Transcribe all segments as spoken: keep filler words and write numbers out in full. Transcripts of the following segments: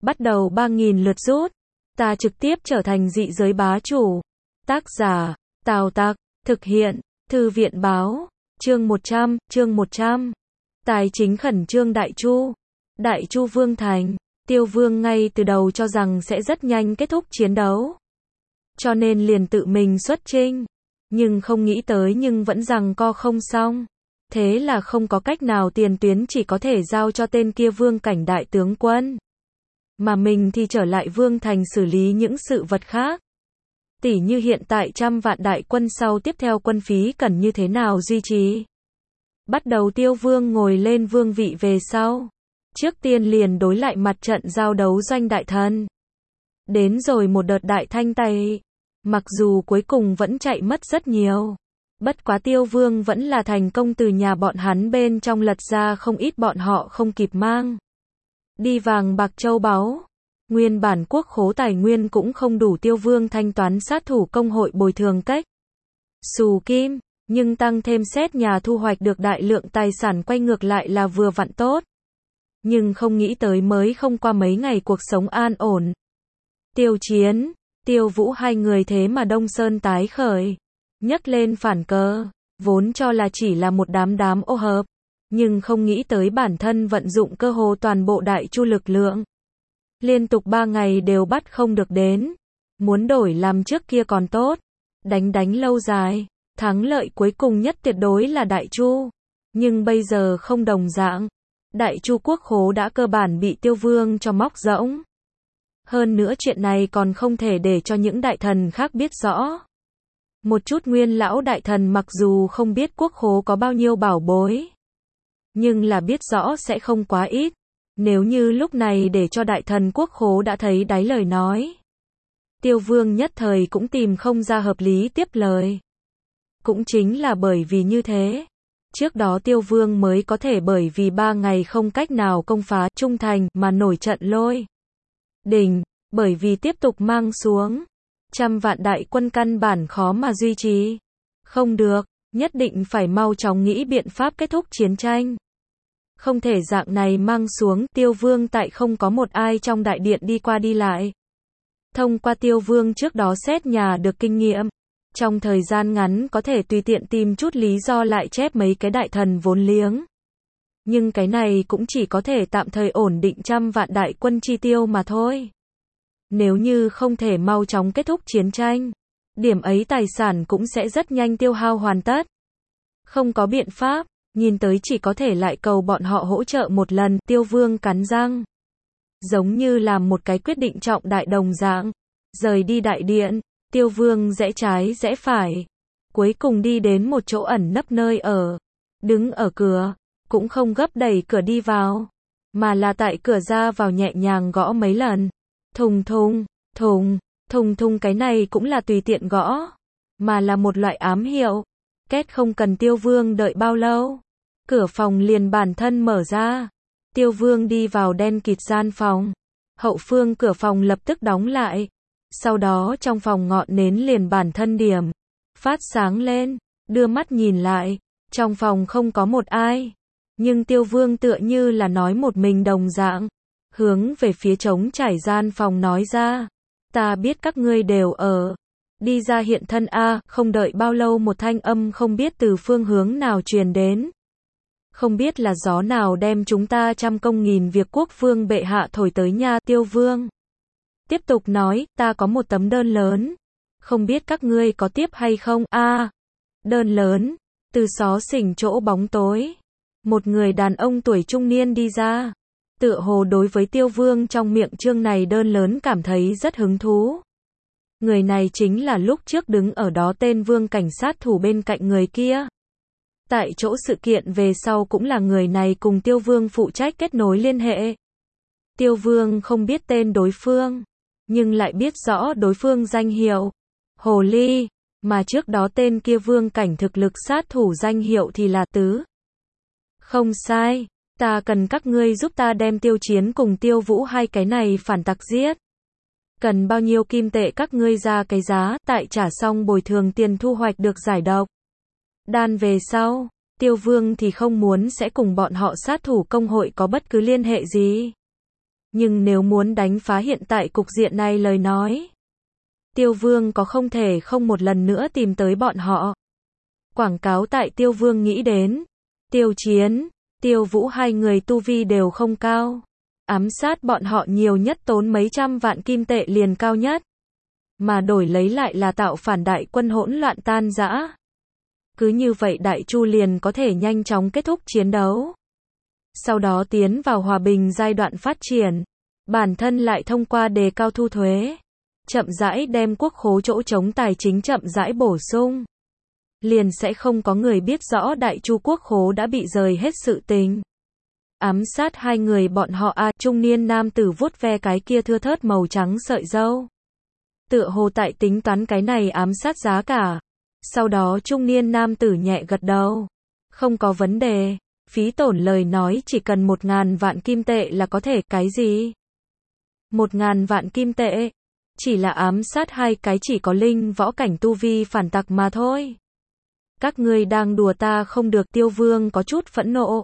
bắt đầu ba nghìn lượt rút. Ta trực tiếp trở thành dị giới bá chủ. Tác giả, Tào Tặc, thực hiện, Thư viện Báo, chương một trăm, chương một trăm. Tài chính khẩn trương Đại Chu. Đại Chu Vương thành, Tiêu Vương ngay từ đầu cho rằng sẽ rất nhanh kết thúc chiến đấu. Cho nên liền tự mình xuất chinh. Nhưng không nghĩ tới nhưng vẫn rằng co không xong. Thế là không có cách nào, tiền tuyến chỉ có thể giao cho tên kia vương cảnh đại tướng quân. Mà mình thì trở lại vương thành xử lý những sự vật khác. Tỉ như hiện tại trăm vạn đại quân sau tiếp theo quân phí cần như thế nào duy trì. Bắt đầu Tiêu Vương ngồi lên vương vị về sau. Trước tiên liền đối lại mặt trận giao đấu doanh đại thần. Đến rồi một đợt đại thanh tẩy. Mặc dù cuối cùng vẫn chạy mất rất nhiều. Bất quá Tiêu Vương vẫn là thành công từ nhà bọn hắn bên trong lật ra không ít bọn họ không kịp mang. Đi vàng bạc châu báu. Nguyên bản quốc khố tài nguyên cũng không đủ Tiêu Vương thanh toán sát thủ công hội bồi thường cách. Xù kim, nhưng tăng thêm xét nhà thu hoạch được đại lượng tài sản quay ngược lại là vừa vặn tốt. Nhưng không nghĩ tới mới không qua mấy ngày cuộc sống an ổn. Tiêu Chiến, Tiêu Vũ hai người thế mà Đông Sơn tái khởi. Nhấc lên phản cờ, vốn cho là chỉ là một đám đám ô hợp. Nhưng không nghĩ tới bản thân vận dụng cơ hồ toàn bộ Đại Chu lực lượng. Liên tục ba ngày đều bắt không được đến. Muốn đổi làm trước kia còn tốt. Đánh đánh lâu dài. Thắng lợi cuối cùng nhất tuyệt đối là Đại Chu. Nhưng bây giờ không đồng dạng. Đại Chu quốc khố đã cơ bản bị Tiêu Vương cho móc rỗng. Hơn nữa chuyện này còn không thể để cho những đại thần khác biết rõ. Một chút nguyên lão đại thần mặc dù không biết quốc khố có bao nhiêu bảo bối. Nhưng là biết rõ sẽ không quá ít. Nếu như lúc này để cho đại thần quốc khố đã thấy đáy lời nói. Tiêu Vương nhất thời cũng tìm không ra hợp lý tiếp lời. Cũng chính là bởi vì như thế. Trước đó Tiêu Vương mới có thể bởi vì ba ngày không cách nào công phá Trung Thành mà nổi trận lôi đình, bởi vì tiếp tục mang xuống. Trăm vạn đại quân căn bản khó mà duy trì. Không được, nhất định phải mau chóng nghĩ biện pháp kết thúc chiến tranh. Không thể dạng này mang xuống. Tiêu Vương tại không có một ai trong đại điện đi qua đi lại. Thông qua Tiêu Vương trước đó xét nhà được kinh nghiệm. Trong thời gian ngắn có thể tùy tiện tìm chút lý do lại chép mấy cái đại thần vốn liếng. Nhưng cái này cũng chỉ có thể tạm thời ổn định trăm vạn đại quân chi tiêu mà thôi. Nếu như không thể mau chóng kết thúc chiến tranh, điểm ấy tài sản cũng sẽ rất nhanh tiêu hao hoàn tất. Không có biện pháp, nhìn tới chỉ có thể lại cầu bọn họ hỗ trợ một lần. Tiêu Vương cắn răng. Giống như làm một cái quyết định trọng đại đồng dạng. Rời đi đại điện, Tiêu Vương rẽ trái rẽ phải. Cuối cùng đi đến một chỗ ẩn nấp nơi ở. Đứng ở cửa, cũng không gấp đẩy cửa đi vào. Mà là tại cửa ra vào nhẹ nhàng gõ mấy lần. Thùng thùng, thùng, thùng thùng, cái này cũng là tùy tiện gõ. Mà là một loại ám hiệu. Két không cần Tiêu Vương đợi bao lâu. Cửa phòng liền bản thân mở ra. Tiêu Vương đi vào đen kịt gian phòng. Hậu phương cửa phòng lập tức đóng lại. Sau đó trong phòng ngọn nến liền bản thân điểm. Phát sáng lên. Đưa mắt nhìn lại. Trong phòng không có một ai. Nhưng Tiêu Vương tựa như là nói một mình đồng dạng. Hướng về phía trống trải gian phòng nói ra. Ta biết các ngươi đều ở. Đi ra hiện thân a. Không đợi bao lâu một thanh âm không biết từ phương hướng nào truyền đến. Không biết là gió nào đem chúng ta trăm công nghìn việc quốc vương bệ hạ thổi tới nha. Tiêu Vương tiếp tục nói, ta có một tấm đơn lớn. Không biết các ngươi có tiếp hay không? A. Đơn lớn. Từ xó xỉnh chỗ bóng tối. Một người đàn ông tuổi trung niên đi ra. Tựa hồ đối với Tiêu Vương trong miệng chương này đơn lớn cảm thấy rất hứng thú. Người này chính là lúc trước đứng ở đó tên Vương cảnh sát thủ bên cạnh người kia. Tại chỗ sự kiện về sau cũng là người này cùng Tiêu Vương phụ trách kết nối liên hệ. Tiêu Vương không biết tên đối phương, nhưng lại biết rõ đối phương danh hiệu. Hồ Ly, mà trước đó tên kia Vương cảnh thực lực sát thủ danh hiệu thì là Tứ. Không sai, ta cần các ngươi giúp ta đem Tiêu Chiến cùng Tiêu Vũ hai cái này phản tặc giết. Cần bao nhiêu kim tệ các ngươi ra cái giá, tại trả xong bồi thường tiền thu hoạch được giải độc đan về sau. Tiêu Vương thì không muốn sẽ cùng bọn họ sát thủ công hội có bất cứ liên hệ gì. Nhưng nếu muốn đánh phá hiện tại cục diện này lời nói, Tiêu Vương có không thể không một lần nữa tìm tới bọn họ. Quảng cáo tại Tiêu Vương nghĩ đến. Tiêu Chiến, Tiêu Vũ hai người tu vi đều không cao. Ám sát bọn họ nhiều nhất tốn mấy trăm vạn kim tệ liền cao nhất. Mà đổi lấy lại là tạo phản đại quân hỗn loạn tan rã. Cứ như vậy Đại Chu liền có thể nhanh chóng kết thúc chiến đấu. Sau đó tiến vào hòa bình giai đoạn phát triển. Bản thân lại thông qua đề cao thu thuế. Chậm rãi đem quốc khố chỗ trống tài chính chậm rãi bổ sung. Liền sẽ không có người biết rõ Đại Chu quốc khố đã bị rời hết sự tình. Ám sát hai người bọn họ a, trung niên nam tử vuốt ve cái kia thưa thớt màu trắng sợi râu. Tựa hồ tại tính toán cái này ám sát giá cả. Sau đó trung niên nam tử nhẹ gật đầu. Không có vấn đề. Phí tổn lời nói chỉ cần một ngàn vạn kim tệ là có thể. Cái gì? Một ngàn vạn kim tệ? Chỉ là ám sát hai cái chỉ có linh võ cảnh tu vi phản tặc mà thôi. Các ngươi đang đùa ta không được. Tiêu Vương có chút phẫn nộ.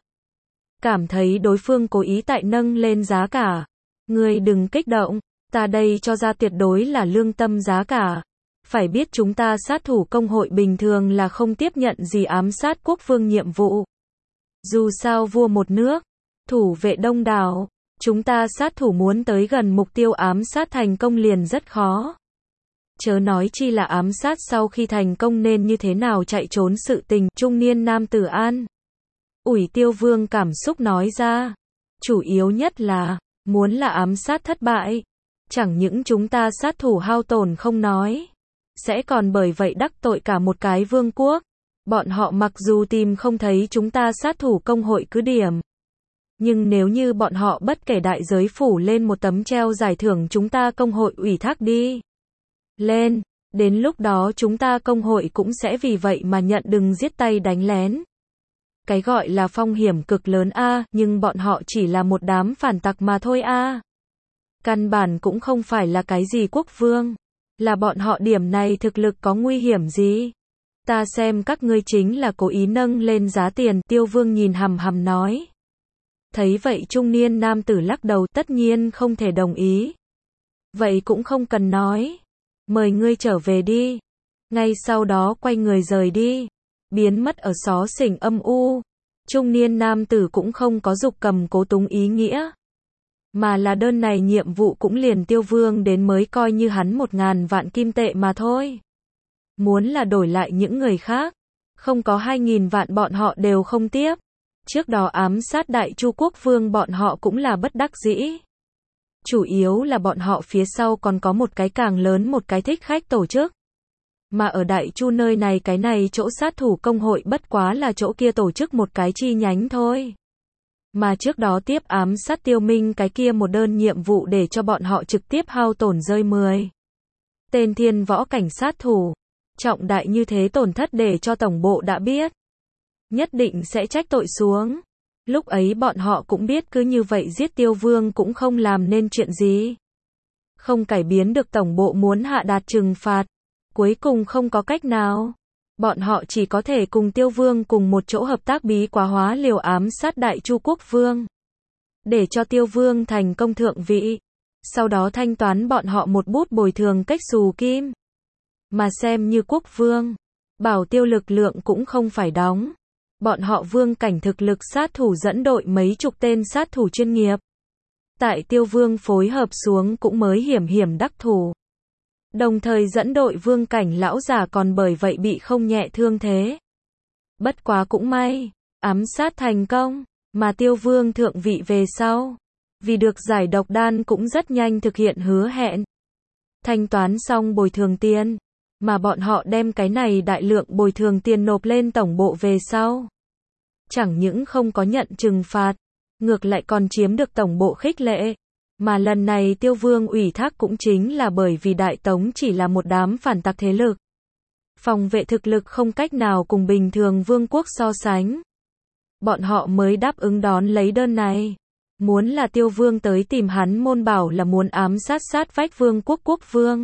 Cảm thấy đối phương cố ý tại nâng lên giá cả. Ngươi đừng kích động. Ta đây cho ra tuyệt đối là lương tâm giá cả. Phải biết chúng ta sát thủ công hội bình thường là không tiếp nhận gì ám sát quốc vương nhiệm vụ. Dù sao vua một nước, thủ vệ đông đảo, chúng ta sát thủ muốn tới gần mục tiêu ám sát thành công liền rất khó. Chớ nói chi là ám sát sau khi thành công nên như thế nào chạy trốn sự tình. Trung niên nam tử an ủi Tiêu Vương cảm xúc nói ra. Chủ yếu nhất là, muốn là ám sát thất bại. Chẳng những chúng ta sát thủ hao tổn không nói. Sẽ còn bởi vậy đắc tội cả một cái vương quốc. Bọn họ mặc dù tìm không thấy chúng ta sát thủ công hội cứ điểm. Nhưng nếu như bọn họ bất kể đại giới phủ lên một tấm treo giải thưởng chúng ta công hội ủy thác đi lên. Đến lúc đó chúng ta công hội cũng sẽ vì vậy mà nhận đừng giết tay đánh lén. Cái gọi là phong hiểm cực lớn a, nhưng bọn họ chỉ là một đám phản tặc mà thôi a. Căn bản cũng không phải là cái gì quốc vương. Là bọn họ điểm này thực lực có nguy hiểm gì? Ta xem các ngươi chính là cố ý nâng lên giá tiền. Tiêu Vương nhìn hằm hằm nói. Thấy vậy trung niên nam tử lắc đầu, tất nhiên không thể đồng ý. Vậy cũng không cần nói. Mời ngươi trở về đi. Ngay sau đó quay người rời đi. Biến mất ở xó xỉnh âm u. Trung niên nam tử cũng không có dục cầm cố túng ý nghĩa. Mà là đơn này nhiệm vụ cũng liền Tiêu Vương đến mới coi như hắn một ngàn vạn kim tệ mà thôi. Muốn là đổi lại những người khác. Không có hai nghìn vạn bọn họ đều không tiếp. Trước đó ám sát Đại Chu quốc vương bọn họ cũng là bất đắc dĩ. Chủ yếu là bọn họ phía sau còn có một cái càng lớn một cái thích khách tổ chức. Mà ở Đại Chu nơi này cái này chỗ sát thủ công hội bất quá là chỗ kia tổ chức một cái chi nhánh thôi. Mà trước đó tiếp ám sát Tiêu Minh cái kia một đơn nhiệm vụ để cho bọn họ trực tiếp hao tổn rơi mười. Tên thiên võ cảnh sát thủ. Trọng đại như thế tổn thất để cho tổng bộ đã biết. Nhất định sẽ trách tội xuống. Lúc ấy bọn họ cũng biết cứ như vậy giết Tiêu Vương cũng không làm nên chuyện gì. Không cải biến được tổng bộ muốn hạ đạt trừng phạt. Cuối cùng không có cách nào. Bọn họ chỉ có thể cùng Tiêu Vương cùng một chỗ hợp tác bí quá hóa liều ám sát Đại Chu quốc vương. Để cho Tiêu Vương thành công thượng vị. Sau đó thanh toán bọn họ một bút bồi thường cách xù kim. Mà xem như quốc vương. Bảo Tiêu lực lượng cũng không phải đóng. Bọn họ vương cảnh thực lực sát thủ dẫn đội mấy chục tên sát thủ chuyên nghiệp. Tại Tiêu Vương phối hợp xuống cũng mới hiểm hiểm đắc thủ. Đồng thời dẫn đội vương cảnh lão già còn bởi vậy bị không nhẹ thương thế. Bất quá cũng may, ám sát thành công, mà Tiêu Vương thượng vị về sau. Vì được giải độc đan cũng rất nhanh thực hiện hứa hẹn. Thanh toán xong bồi thường tiền, mà bọn họ đem cái này đại lượng bồi thường tiền nộp lên tổng bộ về sau. Chẳng những không có nhận trừng phạt, ngược lại còn chiếm được tổng bộ khích lệ. Mà lần này Tiêu Vương ủy thác cũng chính là bởi vì Đại Tống chỉ là một đám phản tặc thế lực. Phòng vệ thực lực không cách nào cùng bình thường vương quốc so sánh. Bọn họ mới đáp ứng đón lấy đơn này. Muốn là Tiêu Vương tới tìm hắn môn bảo là muốn ám sát sát vách vương quốc quốc vương.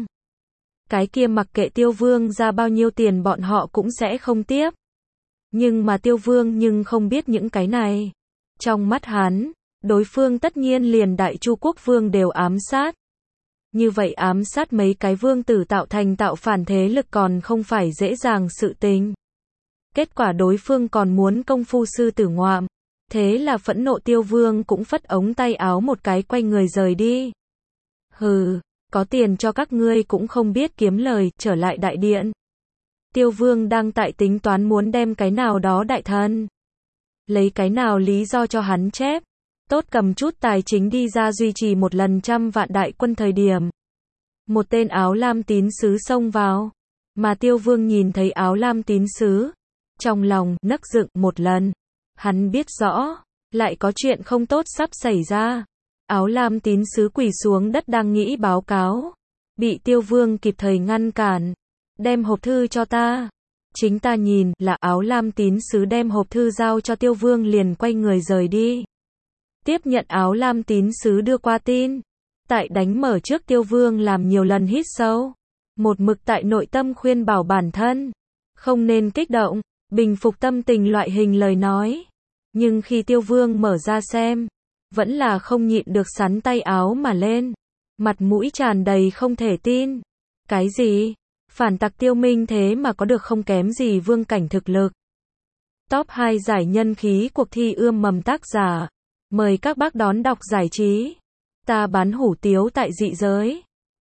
Cái kia mặc kệ Tiêu Vương ra bao nhiêu tiền bọn họ cũng sẽ không tiếp. Nhưng mà Tiêu Vương nhưng không biết những cái này. Trong mắt hắn, đối phương tất nhiên liền Đại Chu quốc vương đều ám sát. Như vậy ám sát mấy cái vương tử tạo thành tạo phản thế lực còn không phải dễ dàng sự tình. Kết quả đối phương còn muốn công phu sư tử ngoạm. Thế là phẫn nộ Tiêu Vương cũng phất ống tay áo một cái quay người rời đi. Hừ, có tiền cho các ngươi cũng không biết kiếm lời, trở lại đại điện. Tiêu Vương đang tại tính toán muốn đem cái nào đó đại thần. Lấy cái nào lý do cho hắn chép. Tốt cầm chút tài chính đi ra duy trì một lần trăm vạn đại quân thời điểm. Một tên áo lam tín sứ xông vào. Mà Tiêu Vương nhìn thấy áo lam tín sứ. Trong lòng nấc dựng một lần. Hắn biết rõ, lại có chuyện không tốt sắp xảy ra. Áo lam tín sứ quỳ xuống đất đang nghĩ báo cáo. Bị Tiêu Vương kịp thời ngăn cản. Đem hộp thư cho ta. Chính ta nhìn là áo lam tín sứ đem hộp thư giao cho Tiêu Vương liền quay người rời đi. Tiếp nhận áo lam tín sứ đưa qua tin. Tại đánh mở trước Tiêu Vương làm nhiều lần hít sâu. Một mực tại nội tâm khuyên bảo bản thân. Không nên kích động, bình phục tâm tình loại hình lời nói. Nhưng khi Tiêu Vương mở ra xem, vẫn là không nhịn được sắn tay áo mà lên. Mặt mũi tràn đầy không thể tin. Cái gì? Phản tặc Tiêu Minh thế mà có được không kém gì vương cảnh thực lực. Top hai giải nhân khí cuộc thi ươm mầm tác giả. Mời các bác đón đọc giải trí. Ta bán hủ tiếu tại dị giới.